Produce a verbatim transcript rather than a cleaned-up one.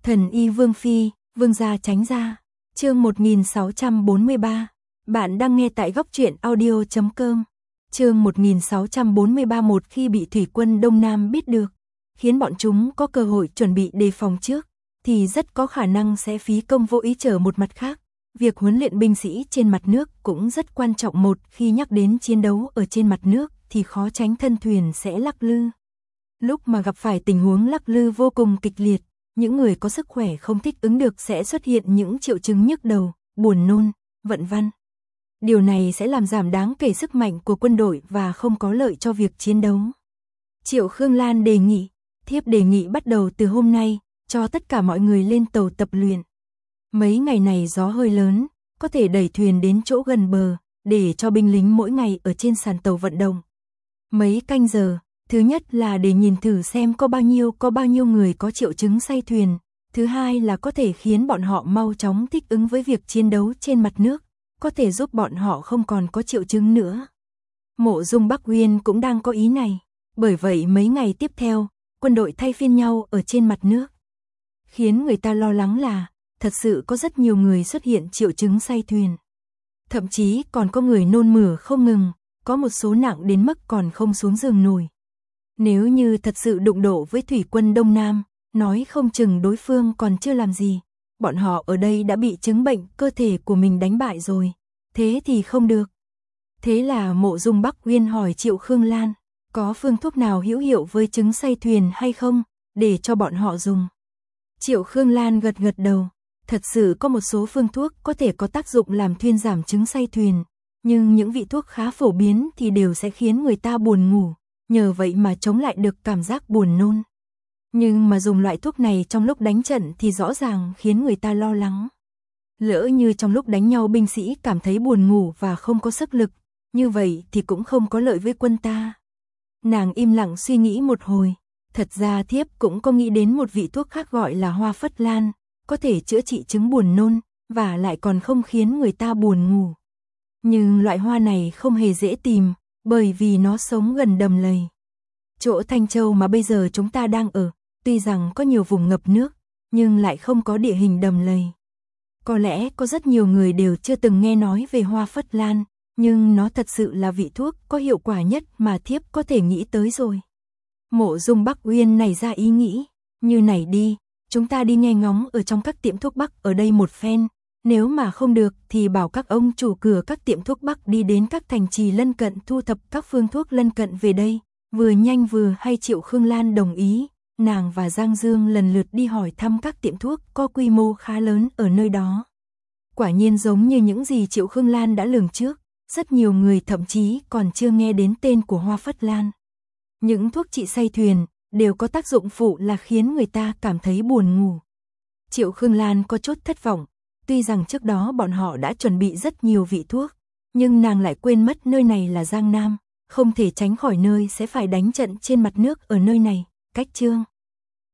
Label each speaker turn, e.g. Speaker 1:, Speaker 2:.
Speaker 1: Thần y Vương Phi, Vương gia tránh ra. Chương một nghìn sáu trăm bốn mươi ba. Bạn đang nghe tại góc truyện audio chấm com. Chương một nghìn sáu trăm bốn mươi ba. Một khi bị thủy quân Đông Nam biết được, khiến bọn chúng có cơ hội chuẩn bị đề phòng trước, thì rất có khả năng sẽ phí công vô ý trở một mặt khác. Việc huấn luyện binh sĩ trên mặt nước cũng rất quan trọng. Một khi nhắc đến chiến đấu ở trên mặt nước thì khó tránh thân thuyền sẽ lắc lư. Lúc mà gặp phải tình huống lắc lư vô cùng kịch liệt, những người có sức khỏe không thích ứng được sẽ xuất hiện những triệu chứng nhức đầu, buồn nôn, vận văn. Điều này sẽ làm giảm đáng kể sức mạnh của quân đội và không có lợi cho việc chiến đấu. Triệu Khương Lan đề nghị, thiếp đề nghị bắt đầu từ hôm nay, cho tất cả mọi người lên tàu tập luyện. Mấy ngày này gió hơi lớn, có thể đẩy thuyền đến chỗ gần bờ, để cho binh lính mỗi ngày ở trên sàn tàu vận động. Mấy canh giờ, thứ nhất là để nhìn thử xem có bao nhiêu có bao nhiêu người có triệu chứng say thuyền. Thứ hai là có thể khiến bọn họ mau chóng thích ứng với việc chiến đấu trên mặt nước, có thể giúp bọn họ không còn có triệu chứng nữa. Mộ Dung Bắc Uyên cũng đang có ý này, bởi vậy mấy ngày tiếp theo, quân đội thay phiên nhau ở trên mặt nước. Khiến người ta lo lắng là, thật sự có rất nhiều người xuất hiện triệu chứng say thuyền. Thậm chí còn có người nôn mửa không ngừng, có một số nặng đến mức còn không xuống giường nổi. Nếu như thật sự đụng độ với thủy quân Đông Nam, nói không chừng đối phương còn chưa làm gì, bọn họ ở đây đã bị chứng bệnh cơ thể của mình đánh bại rồi, thế thì không được. Thế là Mộ Dung Bắc Uyên hỏi Triệu Khương Lan, có phương thuốc nào hữu hiệu với chứng say thuyền hay không, để cho bọn họ dùng. Triệu Khương Lan gật gật đầu, thật sự có một số phương thuốc có thể có tác dụng làm thuyên giảm chứng say thuyền, nhưng những vị thuốc khá phổ biến thì đều sẽ khiến người ta buồn ngủ, nhờ vậy mà chống lại được cảm giác buồn nôn. Nhưng mà dùng loại thuốc này trong lúc đánh trận thì rõ ràng khiến người ta lo lắng. Lỡ như trong lúc đánh nhau binh sĩ cảm thấy buồn ngủ và không có sức lực, như vậy thì cũng không có lợi với quân ta. Nàng im lặng suy nghĩ một hồi, thật ra thiếp cũng có nghĩ đến một vị thuốc khác gọi là hoa phất lan, có thể chữa trị chứng buồn nôn, và lại còn không khiến người ta buồn ngủ. Nhưng loại hoa này không hề dễ tìm, bởi vì nó sống gần đầm lầy. Chỗ Thanh Châu mà bây giờ chúng ta đang ở, tuy rằng có nhiều vùng ngập nước, nhưng lại không có địa hình đầm lầy. Có lẽ có rất nhiều người đều chưa từng nghe nói về hoa phất lan, nhưng nó thật sự là vị thuốc có hiệu quả nhất mà thiếp có thể nghĩ tới rồi. Mộ Dung Bắc Uyên nảy ra ý nghĩ, như này đi, chúng ta đi nghe ngóng ở trong các tiệm thuốc Bắc ở đây một phen, nếu mà không được thì bảo các ông chủ cửa các tiệm thuốc Bắc đi đến các thành trì lân cận thu thập các phương thuốc lân cận về đây, vừa nhanh vừa hay. Triệu Khương Lan đồng ý, nàng và Giang Dương lần lượt đi hỏi thăm các tiệm thuốc có quy mô khá lớn ở nơi đó. Quả nhiên giống như những gì Triệu Khương Lan đã lường trước, rất nhiều người thậm chí còn chưa nghe đến tên của hoa phất lan. Những thuốc trị say thuyền đều có tác dụng phụ là khiến người ta cảm thấy buồn ngủ. Triệu Khương Lan có chút thất vọng, tuy rằng trước đó bọn họ đã chuẩn bị rất nhiều vị thuốc, nhưng nàng lại quên mất nơi này là Giang Nam, không thể tránh khỏi nơi sẽ phải đánh trận trên mặt nước ở nơi này. Cách chương